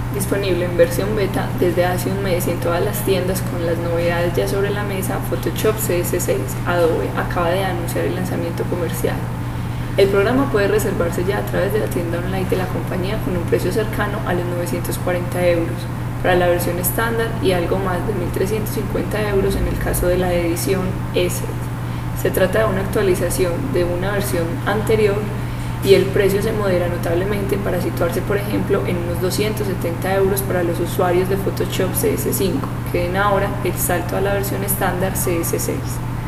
Disponible en versión beta desde hace un mes y en todas las tiendas con las novedades ya sobre la mesa. Photoshop CS6. Adobe acaba de anunciar el lanzamiento comercial. El programa puede reservarse ya a través de la tienda online de la compañía con un precio cercano a los 940 euros para la versión estándar y algo más de 1.350 euros en el caso de la edición S. Se trata de una actualización de una versión anterior y el precio se modera notablemente para situarse, por ejemplo, en unos 270 euros para los usuarios de Photoshop CS5, que den ahora el salto a la versión estándar CS6.